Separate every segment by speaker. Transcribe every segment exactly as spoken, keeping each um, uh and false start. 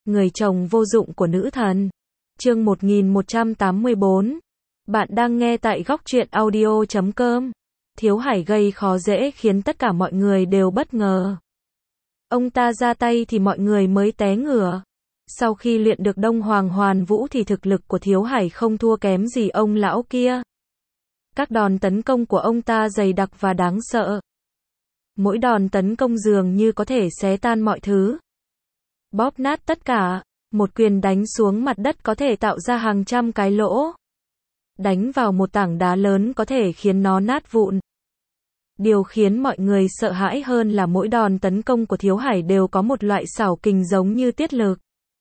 Speaker 1: Người chồng vô dụng của nữ thần. Chương một nghìn một trăm tám mươi bốn. Bạn đang nghe tại góc truyện audio chấm com. Thiếu Hải gây khó dễ khiến tất cả mọi người đều bất ngờ. Ông ta ra tay thì mọi người mới té ngửa. Sau khi luyện được Đông Hoàng Hoàn Vũ thì thực lực của Thiếu Hải không thua kém gì ông lão kia. Các đòn tấn công của ông ta dày đặc và đáng sợ. Mỗi đòn tấn công dường như có thể xé tan mọi thứ, bóp nát tất cả. Một quyền đánh xuống mặt đất có thể tạo ra hàng trăm cái lỗ. Đánh vào một tảng đá lớn có thể khiến nó nát vụn. Điều khiến mọi người sợ hãi hơn là mỗi đòn tấn công của Thiếu Hải đều có một loại xảo kình giống như tiết lực.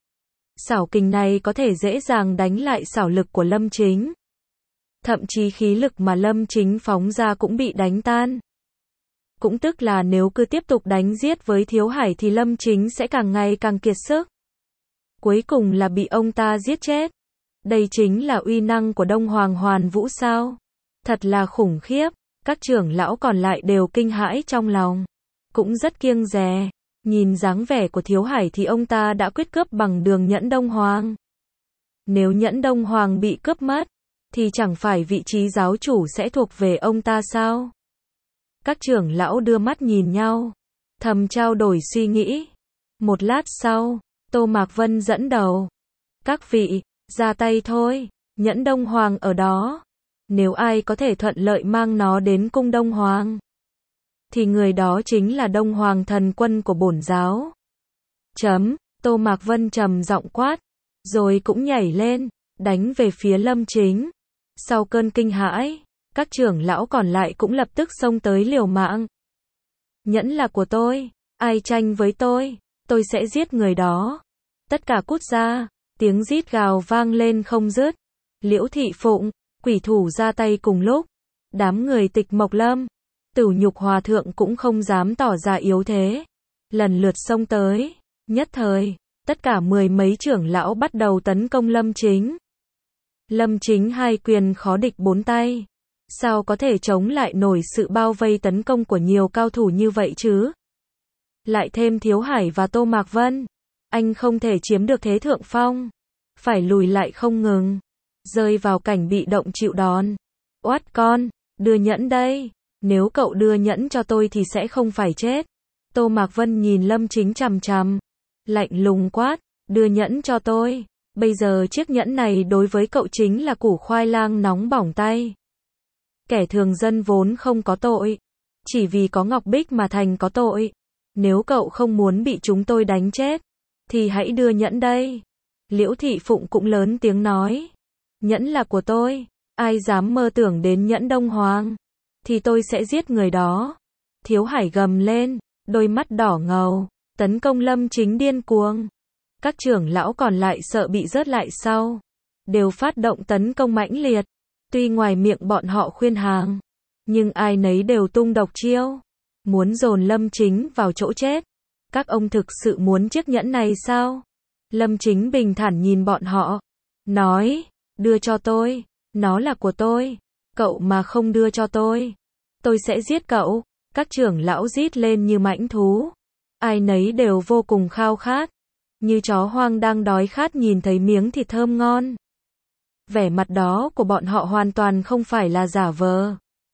Speaker 1: Xảo kình này có thể dễ dàng đánh lại xảo lực của Lâm Chính. Thậm chí khí lực mà Lâm Chính phóng ra cũng bị đánh tan. Cũng tức là nếu cứ tiếp tục đánh giết với Thiếu Hải thì Lâm Chính sẽ càng ngày càng kiệt sức. Cuối cùng là bị ông ta giết chết. Đây chính là uy năng của Đông Hoàng Hoàn Vũ sao? Thật là khủng khiếp. Các trưởng lão còn lại đều kinh hãi trong lòng. Cũng rất kiêng dè. Nhìn dáng vẻ của Thiếu Hải thì ông ta đã quyết cướp bằng đường nhẫn Đông Hoàng. Nếu nhẫn Đông Hoàng bị cướp mất, thì chẳng phải vị trí giáo chủ sẽ thuộc về ông ta sao? Các trưởng lão đưa mắt nhìn nhau, thầm trao đổi suy nghĩ. Một lát sau, Tô Mạc Vân dẫn đầu. Các vị, ra tay thôi, nhẫn Đông Hoàng ở đó. Nếu ai có thể thuận lợi mang nó đến cung Đông Hoàng, thì người đó chính là Đông Hoàng thần quân của bổn giáo. Chấm, Tô Mạc Vân trầm giọng quát, rồi cũng nhảy lên, đánh về phía Lâm Chính. Sau cơn kinh hãi, các trưởng lão còn lại cũng lập tức xông tới liều mạng. Nhẫn là của tôi, ai tranh với tôi, tôi sẽ giết người đó. Tất cả cút ra, tiếng rít gào vang lên không dứt. Liễu Thị Phụng, Quỷ Thủ ra tay cùng lúc. Đám người Tịch Mộc Lâm, Tửu Nhục Hòa Thượng cũng không dám tỏ ra yếu thế. Lần lượt xông tới, nhất thời, tất cả mười mấy trưởng lão bắt đầu tấn công Lâm Chính. Lâm Chính hai quyền khó địch bốn tay. Sao có thể chống lại nổi sự bao vây tấn công của nhiều cao thủ như vậy chứ? Lại thêm Thiếu Hải và Tô Mạc Vân. Anh không thể chiếm được thế thượng phong. Phải lùi lại không ngừng. Rơi vào cảnh bị động chịu đòn. Oát con, đưa nhẫn đây. Nếu cậu đưa nhẫn cho tôi thì sẽ không phải chết. Tô Mạc Vân nhìn Lâm Chính chằm chằm. Lạnh lùng quát, đưa nhẫn cho tôi. Bây giờ chiếc nhẫn này đối với cậu chính là củ khoai lang nóng bỏng tay. Kẻ thường dân vốn không có tội. Chỉ vì có ngọc bích mà thành có tội. Nếu cậu không muốn bị chúng tôi đánh chết, thì hãy đưa nhẫn đây. Liễu Thị Phụng cũng lớn tiếng nói. Nhẫn là của tôi. Ai dám mơ tưởng đến nhẫn Đông Hoàng, thì tôi sẽ giết người đó. Thiếu Hải gầm lên, đôi mắt đỏ ngầu, tấn công Lâm Chính điên cuồng. Các trưởng lão còn lại sợ bị rớt lại sau, đều phát động tấn công mãnh liệt. Tuy ngoài miệng bọn họ khuyên hàng, nhưng ai nấy đều tung độc chiêu, muốn dồn Lâm Chính vào chỗ chết. Các ông thực sự muốn chiếc nhẫn này sao? Lâm Chính bình thản nhìn bọn họ, nói, đưa cho tôi, nó là của tôi. Cậu mà không đưa cho tôi, tôi sẽ giết cậu. Các trưởng lão rít lên như mãnh thú. Ai nấy đều vô cùng khao khát, như chó hoang đang đói khát nhìn thấy miếng thịt thơm ngon. Vẻ mặt đó của bọn họ hoàn toàn không phải là giả vờ.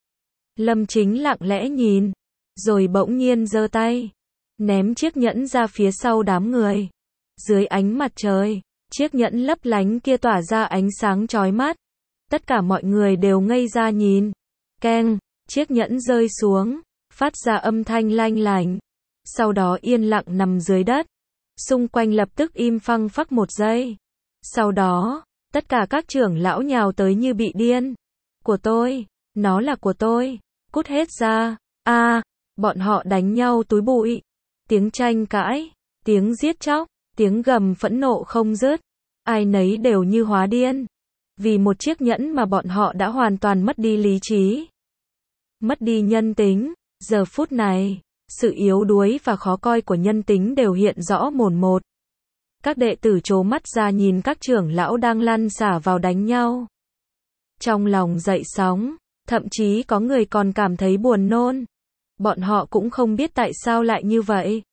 Speaker 1: Lâm Chính lặng lẽ nhìn, rồi bỗng nhiên giơ tay, ném chiếc nhẫn ra phía sau đám người. Dưới ánh mặt trời, chiếc nhẫn lấp lánh kia tỏa ra ánh sáng chói mắt. Tất cả mọi người đều ngây ra nhìn. Keng, chiếc nhẫn rơi xuống, phát ra âm thanh lanh lành. Sau đó yên lặng nằm dưới đất. Xung quanh lập tức im phăng phắc một giây. Sau đó, tất cả các trưởng lão nhào tới như bị điên. Của tôi, nó là của tôi, cút hết ra. A, à, bọn họ đánh nhau túi bụi. Tiếng tranh cãi, tiếng giết chóc, tiếng gầm phẫn nộ không dứt. Ai nấy đều như hóa điên. Vì một chiếc nhẫn mà bọn họ đã hoàn toàn mất đi lý trí, mất đi nhân tính. Giờ phút này, sự yếu đuối và khó coi của nhân tính đều hiện rõ mồn một. Các đệ tử trố mắt ra nhìn các trưởng lão đang lăn xả vào đánh nhau. Trong lòng dậy sóng, thậm chí có người còn cảm thấy buồn nôn. Bọn họ cũng không biết tại sao lại như vậy.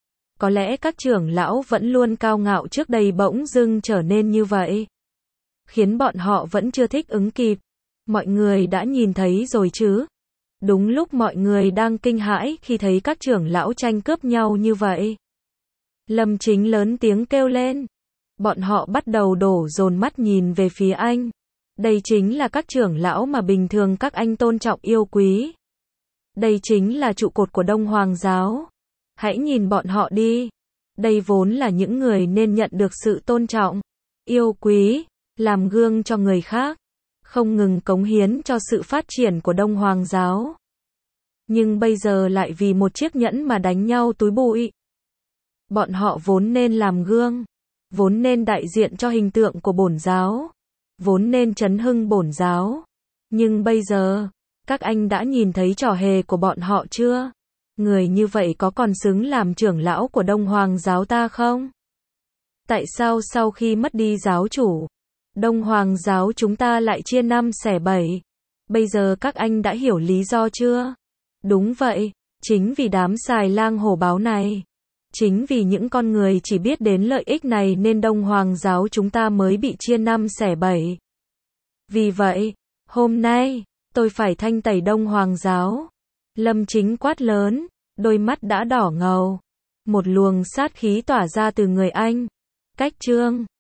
Speaker 1: Có lẽ các trưởng lão vẫn luôn cao ngạo trước đây bỗng dưng trở nên như vậy. Khiến bọn họ vẫn chưa thích ứng kịp. Mọi người đã nhìn thấy rồi chứ. Đúng lúc mọi người đang kinh hãi khi thấy các trưởng lão tranh cướp nhau như vậy. Lâm Chính lớn tiếng kêu lên. Bọn họ bắt đầu đổ dồn mắt nhìn về phía anh. Đây chính là các trưởng lão mà bình thường các anh tôn trọng yêu quý. Đây chính là trụ cột của Đông Hoàng giáo. Hãy nhìn bọn họ đi. Đây vốn là những người nên nhận được sự tôn trọng, yêu quý, làm gương cho người khác, không ngừng cống hiến cho sự phát triển của Đông Hoàng giáo. Nhưng bây giờ lại vì một chiếc nhẫn mà đánh nhau túi bụi. Bọn họ vốn nên làm gương, vốn nên đại diện cho hình tượng của bổn giáo, vốn nên chấn hưng bổn giáo. Nhưng bây giờ, các anh đã nhìn thấy trò hề của bọn họ chưa? Người như vậy có còn xứng làm trưởng lão của Đông Hoàng giáo ta không? Tại sao sau khi mất đi giáo chủ, Đông Hoàng giáo chúng ta lại chia năm xẻ bảy? Bây giờ các anh đã hiểu lý do chưa? Đúng vậy, chính vì đám xài lang hổ báo này. Chính vì những con người chỉ biết đến lợi ích này nên Đông Hoàng giáo chúng ta mới bị chia năm xẻ bảy. Vì vậy, hôm nay, tôi phải thanh tẩy Đông Hoàng giáo. Lâm Chính quát lớn, đôi mắt đã đỏ ngầu. Một luồng sát khí tỏa ra từ người anh. Cách chương